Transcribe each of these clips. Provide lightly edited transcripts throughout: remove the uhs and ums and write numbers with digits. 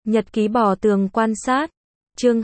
Nhật ký bò tường quan sát. Chương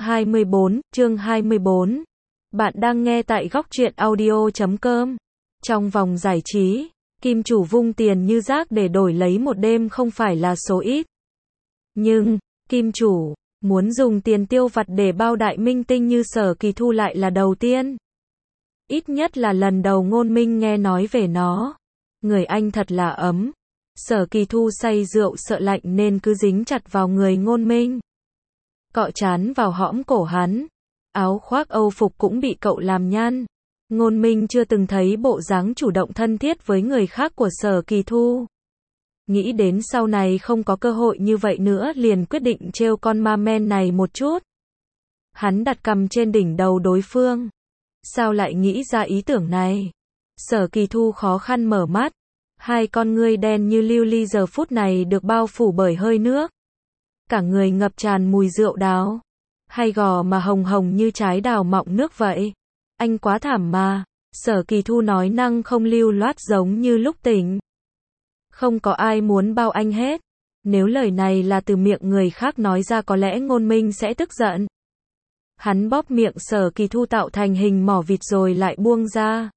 24. Bạn đang nghe tại góc truyện audio.com. Trong vòng giải trí, kim chủ vung tiền như rác để đổi lấy một đêm không phải là số ít. Nhưng, kim chủ muốn dùng tiền tiêu vặt để bao đại minh tinh như Sở Kỳ Thu lại là đầu tiên. Ít nhất là lần đầu Ngôn Minh nghe nói về nó. Người anh thật là ấm. Sở Kỳ Thu say rượu sợ lạnh nên cứ dính chặt vào người Ngôn Minh. Cọ trán vào hõm cổ hắn. Áo khoác Âu phục cũng bị cậu làm nhăn. Ngôn Minh chưa từng thấy bộ dáng chủ động thân thiết với người khác của Sở Kỳ Thu. Nghĩ đến sau này không có cơ hội như vậy nữa liền quyết định trêu con ma men này một chút. Hắn đặt cằm trên đỉnh đầu đối phương. Sao lại nghĩ ra ý tưởng này? Sở Kỳ Thu khó khăn mở mắt. Hai con ngươi đen như lưu ly giờ phút này được bao phủ bởi hơi nước. Cả người ngập tràn mùi rượu đào. Hai gò mà hồng hồng như trái đào mọng nước vậy. Anh quá thảm mà. Sở Kỳ Thu nói năng không lưu loát giống như lúc tỉnh. Không có ai muốn bao anh hết. Nếu lời này là từ miệng người khác nói ra có lẽ Ngôn Minh sẽ tức giận. Hắn bóp miệng Sở Kỳ Thu tạo thành hình mỏ vịt rồi lại buông ra.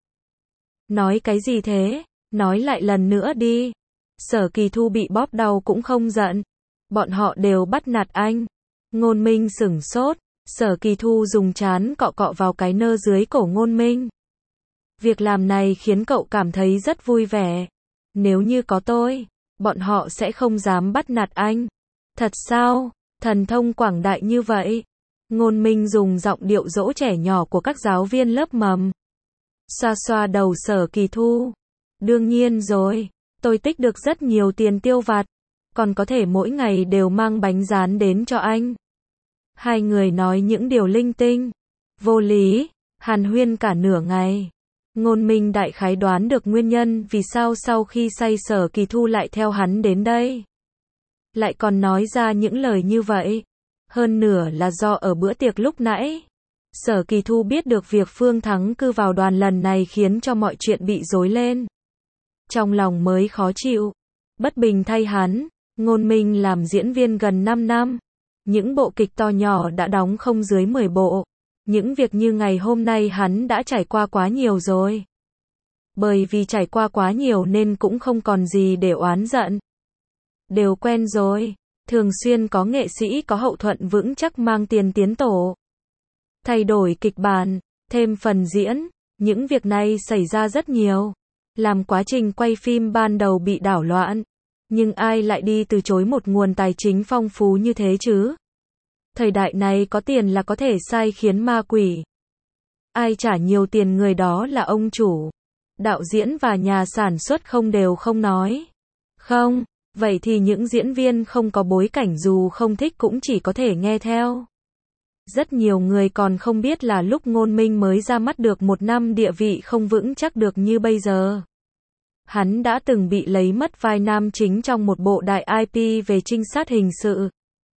Nói cái gì thế? Nói lại lần nữa đi. Sở Kỳ Thu bị bóp đau cũng không giận. Bọn họ đều bắt nạt anh. Ngôn Minh sửng sốt. Sở Kỳ Thu dùng trán cọ cọ vào cái nơ dưới cổ Ngôn Minh. Việc làm này khiến cậu cảm thấy rất vui vẻ. Nếu như có tôi, bọn họ sẽ không dám bắt nạt anh. Thật sao? Thần thông quảng đại như vậy. Ngôn Minh dùng giọng điệu dỗ trẻ nhỏ của các giáo viên lớp mầm. Xoa xoa đầu Sở Kỳ Thu. Đương nhiên rồi, tôi tích được rất nhiều tiền tiêu vặt. Còn có thể mỗi ngày đều mang bánh rán đến cho anh. Hai người nói những điều linh tinh, vô lý, hàn huyên cả nửa ngày. Ngôn Minh đại khái đoán được nguyên nhân vì sao sau khi say Sở Kỳ Thu lại theo hắn đến đây. Lại còn nói ra những lời như vậy. Hơn nửa là do ở bữa tiệc lúc nãy. Sở Kỳ Thu biết được việc Phương Thắng cư vào đoàn lần này khiến cho mọi chuyện bị rối lên. Trong lòng mới khó chịu. Bất bình thay hắn. Ngôn Minh làm diễn viên gần 5 năm. Những bộ kịch to nhỏ đã đóng không dưới 10 bộ. Những việc như ngày hôm nay hắn đã trải qua quá nhiều rồi. Bởi vì trải qua quá nhiều nên cũng không còn gì để oán giận. Đều quen rồi. Thường xuyên có nghệ sĩ có hậu thuẫn vững chắc mang tiền tiến tổ. Thay đổi kịch bản, thêm phần diễn. Những việc này xảy ra rất nhiều. Làm quá trình quay phim ban đầu bị đảo loạn. Nhưng ai lại đi từ chối một nguồn tài chính phong phú như thế chứ? Thời đại này có tiền là có thể sai khiến ma quỷ. Ai trả nhiều tiền người đó là ông chủ. Đạo diễn và nhà sản xuất không đều không nói. Không, vậy thì những diễn viên không có bối cảnh dù không thích cũng chỉ có thể nghe theo. Rất nhiều người còn không biết là lúc Ngôn Minh mới ra mắt được 1 năm địa vị không vững chắc được như bây giờ. Hắn đã từng bị lấy mất vai nam chính trong một bộ đại IP về trinh sát hình sự.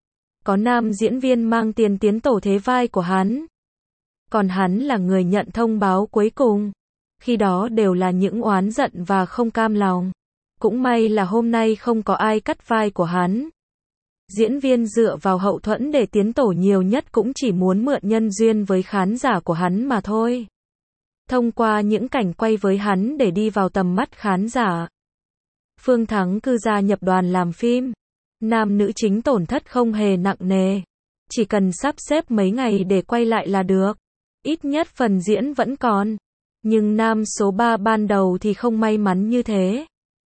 Có nam diễn viên mang tiền tiến tổ thế vai của hắn. Còn hắn là người nhận thông báo cuối cùng. Khi đó đều là những oán giận và không cam lòng. Cũng may là hôm nay không có ai cắt vai của hắn. Diễn viên dựa vào hậu thuẫn để tiến tổ nhiều nhất cũng chỉ muốn mượn nhân duyên với khán giả của hắn mà thôi. Thông qua những cảnh quay với hắn để đi vào tầm mắt khán giả. Phương Thắng cư gia nhập đoàn làm phim. Nam nữ chính tổn thất không hề nặng nề. Chỉ cần sắp xếp mấy ngày để quay lại là được. Ít nhất phần diễn vẫn còn. Nhưng nam số 3 ban đầu thì không may mắn như thế.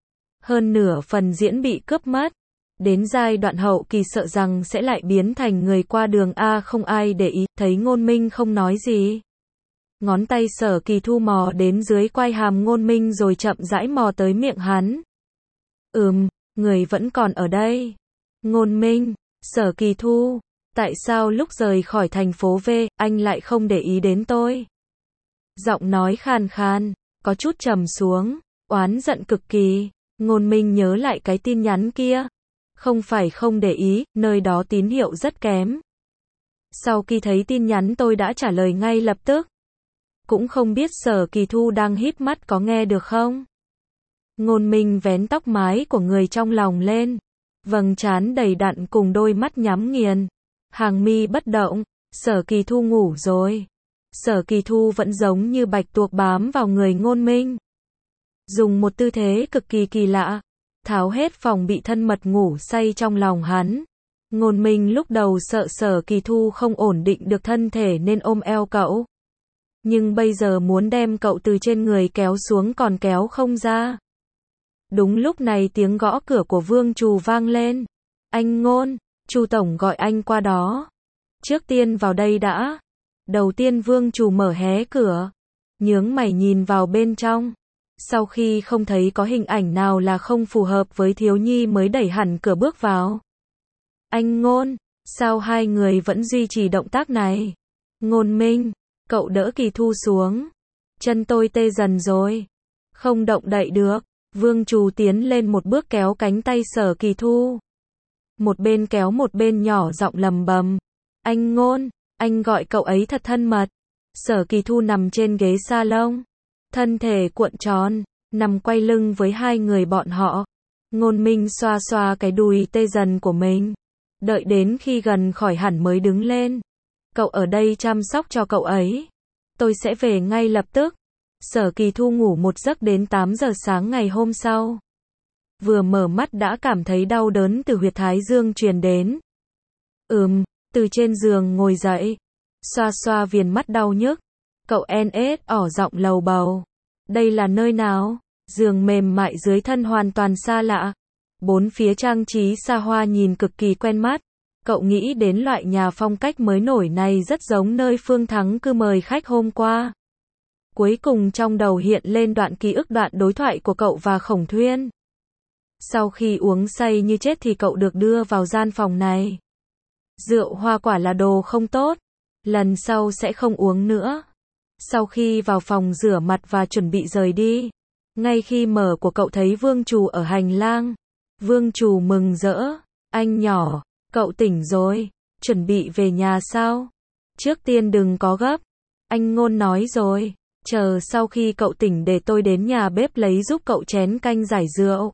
Hơn nửa phần diễn bị cướp mất. Đến giai đoạn hậu kỳ sợ rằng sẽ lại biến thành người qua đường A không ai để ý. Thấy Ngôn Minh không nói gì. Ngón tay Sở Kỳ Thu mò đến dưới quai hàm Ngôn Minh rồi chậm rãi mò tới miệng hắn. Người vẫn còn ở đây. Ngôn Minh, Sở Kỳ Thu, tại sao lúc rời khỏi thành phố V, anh lại không để ý đến tôi? Giọng nói khàn khàn, có chút trầm xuống, oán giận cực kỳ. Ngôn Minh nhớ lại cái tin nhắn kia. Không phải không để ý, nơi đó tín hiệu rất kém. Sau khi thấy tin nhắn tôi đã trả lời ngay lập tức. Cũng không biết Sở Kỳ Thu đang híp mắt có nghe được không? Ngôn Minh vén tóc mái của người trong lòng lên. vầng trán đầy đặn cùng đôi mắt nhắm nghiền, hàng mi bất động. Sở Kỳ Thu ngủ rồi. Sở Kỳ Thu vẫn giống như bạch tuộc bám vào người Ngôn Minh. Dùng một tư thế cực kỳ kỳ lạ, tháo hết phòng bị thân mật ngủ say trong lòng hắn. Ngôn Minh lúc đầu sợ Sở Kỳ Thu không ổn định được thân thể nên ôm eo cậu. Nhưng bây giờ muốn đem cậu từ trên người kéo xuống còn kéo không ra. Đúng lúc này tiếng gõ cửa của Vương Trù vang lên. Anh Ngôn, Chu tổng gọi anh qua đó. Trước tiên vào đây đã. Đầu tiên Vương Trù mở hé cửa, nhướng mày nhìn vào bên trong. Sau khi không thấy có hình ảnh nào là không phù hợp với thiếu nhi mới đẩy hẳn cửa bước vào. Anh Ngôn, sao hai người vẫn duy trì động tác này? Ngôn Minh, cậu đỡ Kỳ Thu xuống. Chân tôi tê dần rồi. Không động đậy được. Vương Trù tiến lên một bước kéo cánh tay Sở Kỳ Thu. Một bên kéo một bên nhỏ giọng lầm bầm. Anh Ngôn, anh gọi cậu ấy thật thân mật. Sở Kỳ Thu nằm trên ghế salon, thân thể cuộn tròn, nằm quay lưng với hai người bọn họ. Ngôn Minh xoa xoa cái đùi tê dần của mình. Đợi đến khi gần khỏi hẳn mới đứng lên. Cậu ở đây chăm sóc cho cậu ấy. Tôi sẽ về ngay lập tức. Sở Kỳ Thu ngủ một giấc đến 8 giờ sáng ngày hôm sau. Vừa mở mắt đã cảm thấy đau đớn từ huyệt thái dương truyền đến. Từ trên giường ngồi dậy, xoa xoa viền mắt đau nhức. Cậu ỏ giọng lầu bầu. Đây là nơi nào? Giường mềm mại dưới thân hoàn toàn xa lạ. Bốn phía trang trí xa hoa nhìn cực kỳ quen mắt. Cậu nghĩ đến loại nhà phong cách mới nổi này rất giống nơi Phương Thắng Cư mời khách hôm qua. Cuối cùng trong đầu hiện lên đoạn ký ức đoạn đối thoại của cậu và Khổng Thuyên. Sau khi uống say như chết thì cậu được đưa vào gian phòng này. Rượu hoa quả là đồ không tốt. Lần sau sẽ không uống nữa. Sau khi vào phòng rửa mặt và chuẩn bị rời đi, ngay khi mở của cậu thấy Vương Trù ở hành lang. Vương Trù mừng rỡ. Anh nhỏ, cậu tỉnh rồi. Chuẩn bị về nhà sao? Trước tiên đừng có gấp. Anh Ngôn nói rồi. Chờ sau khi cậu tỉnh để tôi đến nhà bếp lấy giúp cậu chén canh giải rượu.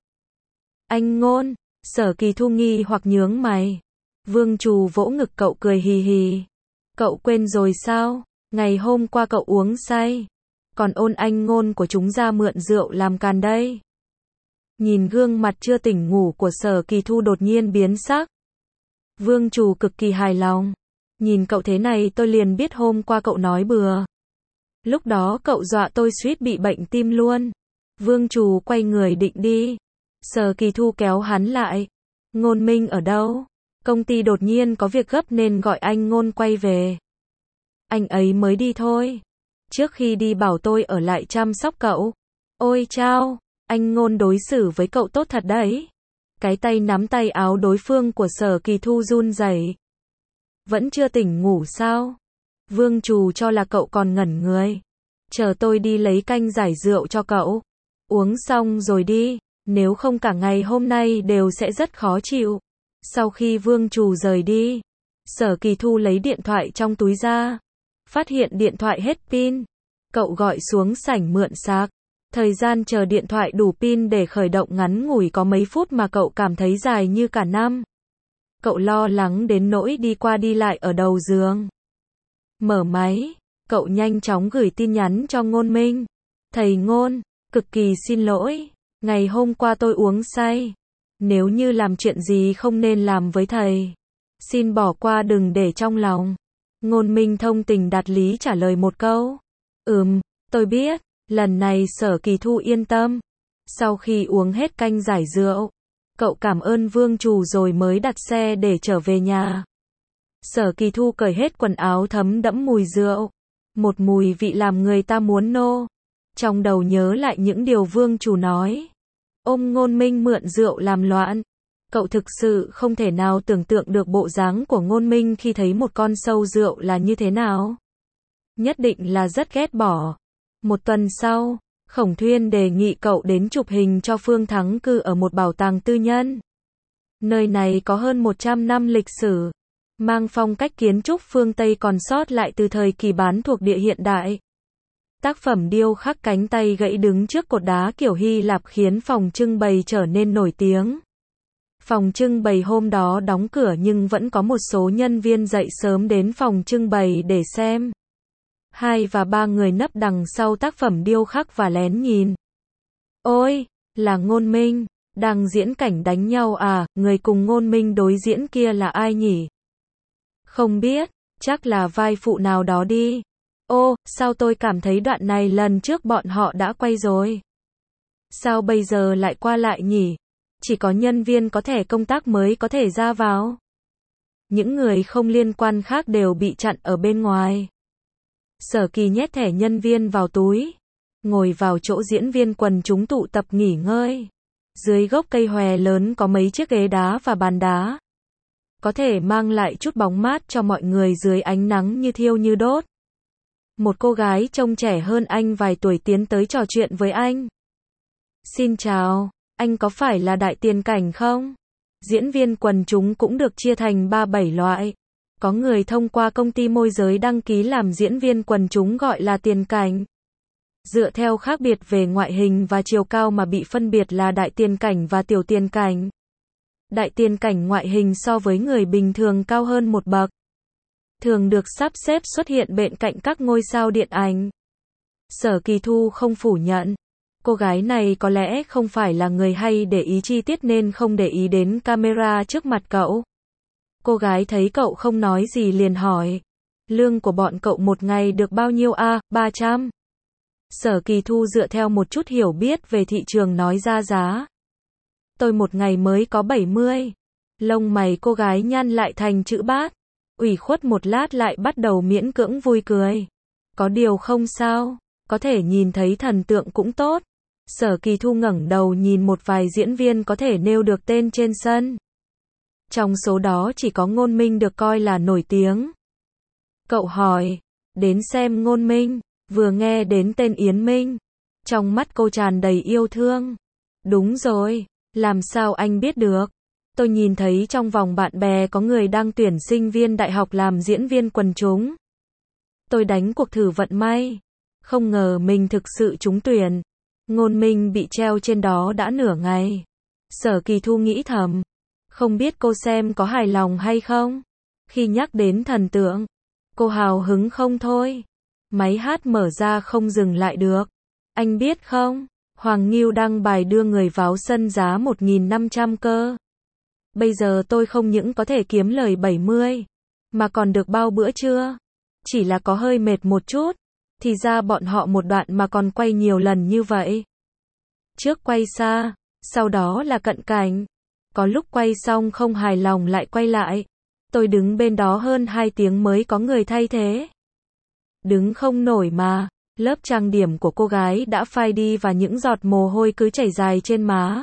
Anh Ngôn, Sở Kỳ Thu nghi hoặc nhướng mày. Vương Trù vỗ ngực cậu cười hì hì. Cậu quên rồi sao? Ngày hôm qua cậu uống say. Còn ôn anh Ngôn của chúng ra mượn rượu làm càn đây. Nhìn gương mặt chưa tỉnh ngủ của Sở Kỳ Thu đột nhiên biến sắc. Vương Trù cực kỳ hài lòng. Nhìn cậu thế này tôi liền biết hôm qua cậu nói bừa. Lúc đó cậu dọa tôi suýt bị bệnh tim luôn. Vương Trù quay người định đi. Sở Kỳ Thu kéo hắn lại. Ngôn Minh ở đâu? Công ty đột nhiên có việc gấp nên gọi anh Ngôn quay về. Anh ấy mới đi thôi. Trước khi đi bảo tôi ở lại chăm sóc cậu. Ôi chao, anh Ngôn đối xử với cậu tốt thật đấy. Cái tay nắm tay áo đối phương của Sở Kỳ Thu run rẩy. Vẫn chưa tỉnh ngủ sao? Vương Trù cho là cậu còn ngẩn người. Chờ tôi đi lấy canh giải rượu cho cậu. Uống xong rồi đi, nếu không cả ngày hôm nay đều sẽ rất khó chịu. Sau khi Vương Trù rời đi, Sở Kỳ Thu lấy điện thoại trong túi ra. Phát hiện điện thoại hết pin. Cậu gọi xuống sảnh mượn sạc. Thời gian chờ điện thoại đủ pin để khởi động ngắn ngủi có mấy phút mà cậu cảm thấy dài như cả năm. Cậu lo lắng đến nỗi đi qua đi lại ở đầu giường. Mở máy, cậu nhanh chóng gửi tin nhắn cho Ngôn Minh. Thầy Ngôn, cực kỳ xin lỗi. Ngày hôm qua tôi uống say. Nếu như làm chuyện gì không nên làm với thầy, xin bỏ qua đừng để trong lòng. Ngôn Minh thông tình đạt lý trả lời một câu. Tôi biết. Lần này Sở Kỳ Thu yên tâm. Sau khi uống hết canh giải rượu, cậu cảm ơn Vương Trù rồi mới đặt xe để trở về nhà. Sở Kỳ Thu cởi hết quần áo thấm đẫm mùi rượu. Một mùi vị làm người ta muốn nô. Trong đầu nhớ lại những điều Vương Trù nói. Ôm Ngôn Minh mượn rượu làm loạn. Cậu thực sự không thể nào tưởng tượng được bộ dáng của Ngôn Minh khi thấy một con sâu rượu là như thế nào. Nhất định là rất ghét bỏ. Một tuần sau, Khổng Thuyên đề nghị cậu đến chụp hình cho Phương Thắng Cư ở một bảo tàng tư nhân. Nơi này có hơn 100 năm lịch sử, mang phong cách kiến trúc phương Tây còn sót lại từ thời kỳ Bán thuộc địa hiện đại. Tác phẩm điêu khắc cánh tay gãy đứng trước cột đá kiểu Hy Lạp khiến phòng trưng bày trở nên nổi tiếng. Phòng trưng bày hôm đó đóng cửa nhưng vẫn có một số nhân viên dậy sớm đến phòng trưng bày để xem. 2 và 3 người nấp đằng sau tác phẩm điêu khắc và lén nhìn. Ôi, là Ngôn Minh, đang diễn cảnh đánh nhau à, người cùng Ngôn Minh đối diễn kia là ai nhỉ? Không biết, chắc là vai phụ nào đó đi. Ô, sao tôi cảm thấy đoạn này lần trước bọn họ đã quay rồi? Sao bây giờ lại qua lại nhỉ? Chỉ có nhân viên có thẻ công tác mới có thể ra vào. Những người không liên quan khác đều bị chặn ở bên ngoài. Sở Kỳ nhét thẻ nhân viên vào túi, ngồi vào chỗ diễn viên quần chúng tụ tập nghỉ ngơi. Dưới gốc cây hòe lớn có mấy chiếc ghế đá và bàn đá. Có thể mang lại chút bóng mát cho mọi người dưới ánh nắng như thiêu như đốt. Một cô gái trông trẻ hơn anh vài tuổi tiến tới trò chuyện với anh. Xin chào, anh có phải là Đại Tiền Cảnh không? Diễn viên quần chúng cũng được chia thành 3-7 loại. Có người thông qua công ty môi giới đăng ký làm diễn viên quần chúng gọi là tiền cảnh. Dựa theo khác biệt về ngoại hình và chiều cao mà bị phân biệt là Đại Tiền Cảnh và Tiểu Tiền Cảnh. Đại Tiền Cảnh ngoại hình so với người bình thường cao hơn một bậc. Thường được sắp xếp xuất hiện bên cạnh các ngôi sao điện ảnh. Sở Kỳ Thu không phủ nhận. Cô gái này có lẽ không phải là người hay để ý chi tiết nên không để ý đến camera trước mặt cậu. Cô gái thấy cậu không nói gì liền hỏi. Lương của bọn cậu một ngày được bao nhiêu à, 300. Sở Kỳ Thu dựa theo một chút hiểu biết về thị trường nói ra giá. Tôi một ngày mới có 70. Lông mày cô gái nhăn lại thành chữ bát. Ủy khuất một lát lại bắt đầu miễn cưỡng vui cười. Có điều không sao, có thể nhìn thấy thần tượng cũng tốt. Sở Kỳ Thu ngẩng đầu nhìn một vài diễn viên có thể nêu được tên trên sân. Trong số đó chỉ có Ngôn Minh được coi là nổi tiếng. Cậu hỏi, đến xem Ngôn Minh, vừa nghe đến tên Yến Minh. Trong mắt cô tràn đầy yêu thương. Đúng rồi, làm sao anh biết được? Tôi nhìn thấy trong vòng bạn bè có người đang tuyển sinh viên đại học làm diễn viên quần chúng. Tôi đánh cuộc thử vận may. Không ngờ mình thực sự trúng tuyển. Ngôn Minh bị treo trên đó đã nửa ngày. Sở Kỳ Thu nghĩ thầm. Không biết cô xem có hài lòng hay không? Khi nhắc đến thần tượng, cô hào hứng không thôi. Máy hát mở ra không dừng lại được. Anh biết không? Hoàng Nghiêu đăng bài đưa người vào sân giá 1.500 cơ. Bây giờ tôi không những có thể kiếm lời 70, mà còn được bao bữa trưa. Chỉ là có hơi mệt một chút. Thì ra bọn họ một đoạn mà còn quay nhiều lần như vậy. Trước quay xa, sau đó là cận cảnh. Có lúc quay xong không hài lòng lại quay lại. Tôi đứng bên đó hơn 2 tiếng mới có người thay thế. Đứng không nổi mà, lớp trang điểm của cô gái đã phai đi và những giọt mồ hôi cứ chảy dài trên má.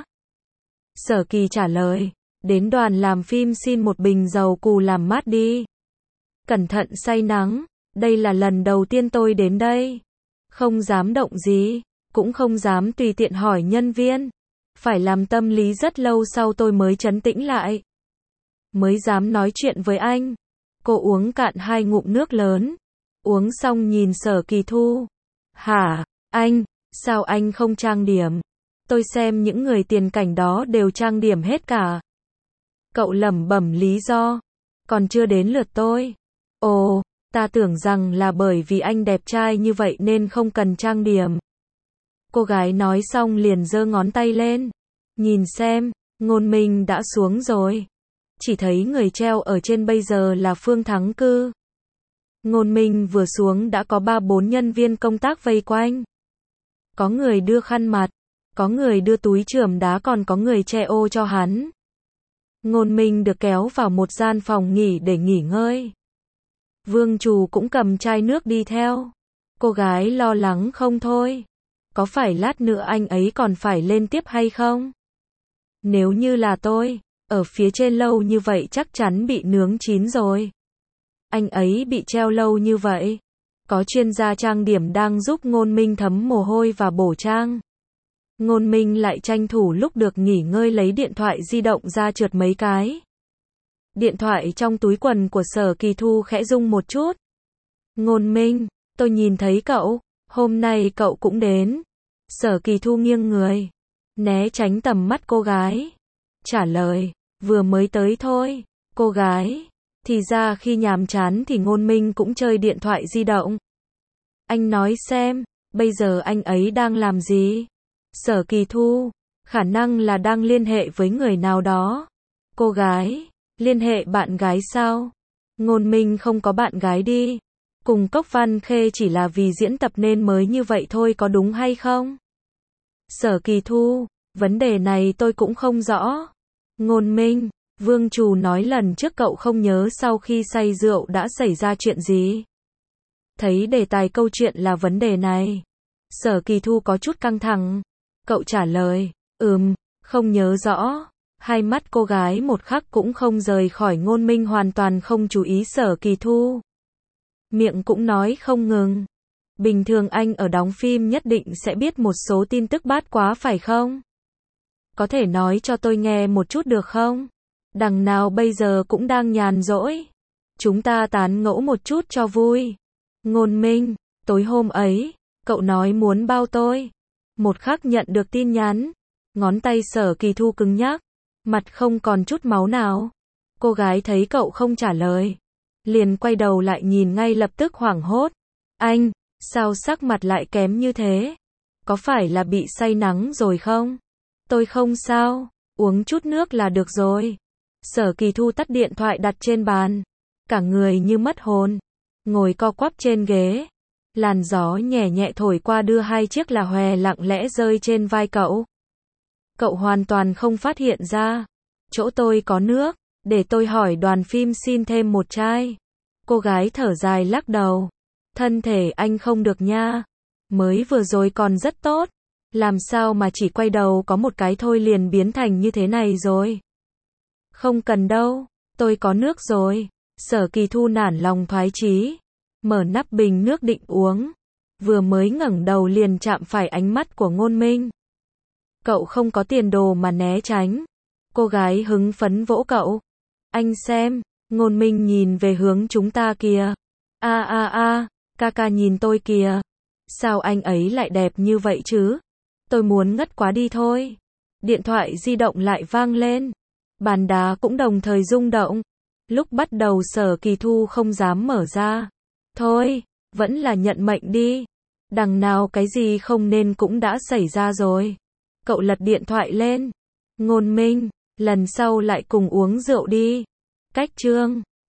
Sở Kỳ trả lời, đến đoàn làm phim xin một bình dầu cù làm mát đi. Cẩn thận say nắng, đây là lần đầu tiên tôi đến đây. Không dám động gì, cũng không dám tùy tiện hỏi nhân viên. Phải làm tâm lý rất lâu sau tôi mới trấn tĩnh lại. Mới dám nói chuyện với anh. Cô uống cạn 2 ngụm nước lớn. Uống xong nhìn Sở Kỳ Thu. Hả, anh, sao anh không trang điểm? Tôi xem những người tiền cảnh đó đều trang điểm hết cả. Cậu lẩm bẩm lý do. Còn chưa đến lượt tôi. Ồ, ta tưởng rằng là bởi vì anh đẹp trai như vậy nên không cần trang điểm. Cô gái nói xong liền giơ ngón tay lên. Nhìn xem, Ngôn Minh đã xuống rồi. Chỉ thấy người treo ở trên bây giờ là Phương Thắng Cư. Ngôn Minh vừa xuống đã có 3-4 nhân viên công tác vây quanh. Có người đưa khăn mặt, có người đưa túi chườm đá còn có người che ô cho hắn. Ngôn Minh được kéo vào một gian phòng nghỉ để nghỉ ngơi. Vương Trù cũng cầm chai nước đi theo. Cô gái lo lắng không thôi. Có phải lát nữa anh ấy còn phải lên tiếp hay không? Nếu như là tôi, ở phía trên lâu như vậy chắc chắn bị nướng chín rồi. Anh ấy bị treo lâu như vậy. Có chuyên gia trang điểm đang giúp Ngôn Minh thấm mồ hôi và bổ trang. Ngôn Minh lại tranh thủ lúc được nghỉ ngơi lấy điện thoại di động ra trượt mấy cái. Điện thoại trong túi quần của Sở Kỳ Thu khẽ rung một chút. Ngôn Minh, tôi nhìn thấy cậu, hôm nay cậu cũng đến. Sở Kỳ Thu nghiêng người, né tránh tầm mắt cô gái. Trả lời, Vừa mới tới thôi. Cô gái. Thì ra khi nhàm chán thì Ngôn Minh cũng chơi điện thoại di động. Anh nói xem, bây giờ anh ấy đang làm gì? Sở Kỳ Thu. Khả năng là đang liên hệ với người nào đó. Cô gái. Liên hệ bạn gái sao? Ngôn Minh không có bạn gái đi. Cùng Cốc Văn Khê chỉ là vì diễn tập nên mới như vậy thôi, có đúng hay không? Sở Kỳ Thu. Vấn đề này tôi cũng không rõ. Ngôn Minh. Vương Trù nói lần trước cậu không nhớ sau khi say rượu đã xảy ra chuyện gì. Thấy đề tài câu chuyện là vấn đề này. Sở Kỳ Thu có chút căng thẳng. Cậu trả lời, không nhớ rõ. Hai mắt cô gái một khắc cũng không rời khỏi Ngôn Minh, hoàn toàn không chú ý Sở Kỳ Thu. Miệng cũng nói không ngừng. Bình thường anh ở đóng phim nhất định sẽ biết một số tin tức bát quá phải không? Có thể nói cho tôi nghe một chút được không? Đằng nào bây giờ cũng đang nhàn rỗi. Chúng ta tán gẫu một chút cho vui. Ngôn Minh, tối hôm ấy, cậu nói muốn bao tôi. Một khắc nhận được tin nhắn, ngón tay Sở Kỳ Thu cứng nhắc, mặt không còn chút máu nào. Cô gái thấy cậu không trả lời, liền quay đầu lại nhìn, ngay lập tức hoảng hốt. Anh, sao sắc mặt lại kém như thế? Có phải là bị say nắng rồi không? Tôi không sao, uống chút nước là được rồi. Sở Kỳ Thu tắt điện thoại đặt trên bàn, cả người như mất hồn, ngồi co quắp trên ghế. Làn gió nhẹ nhẹ thổi qua đưa hai chiếc là hòe lặng lẽ rơi trên vai cậu. Cậu hoàn toàn không phát hiện ra. Chỗ tôi có nước, để tôi hỏi đoàn phim xin thêm một chai. Cô gái thở dài lắc đầu. Thân thể anh không được nha. Mới vừa rồi còn rất tốt. Làm sao mà chỉ quay đầu có một cái thôi liền biến thành như thế này rồi. Không cần đâu, tôi có nước rồi. Sở Kỳ Thu nản lòng thoái chí, mở nắp bình nước định uống. Vừa mới ngẩng đầu liền chạm phải ánh mắt của Ngôn Minh. Cậu không có tiền đồ mà né tránh. Cô gái hứng phấn vỗ cậu. Anh xem, Ngôn Minh nhìn về hướng chúng ta kìa. Ca ca nhìn tôi kìa. Sao anh ấy lại đẹp như vậy chứ? Tôi muốn ngất quá đi thôi. Điện thoại di động lại vang lên. Bàn đá cũng đồng thời rung động. Lúc bắt đầu Sở Kỳ Thu không dám mở ra. Thôi, vẫn là nhận mệnh đi. Đằng nào cái gì không nên cũng đã xảy ra rồi. Cậu lật điện thoại lên. Ngôn Minh, lần sau lại cùng uống rượu đi. Cách chương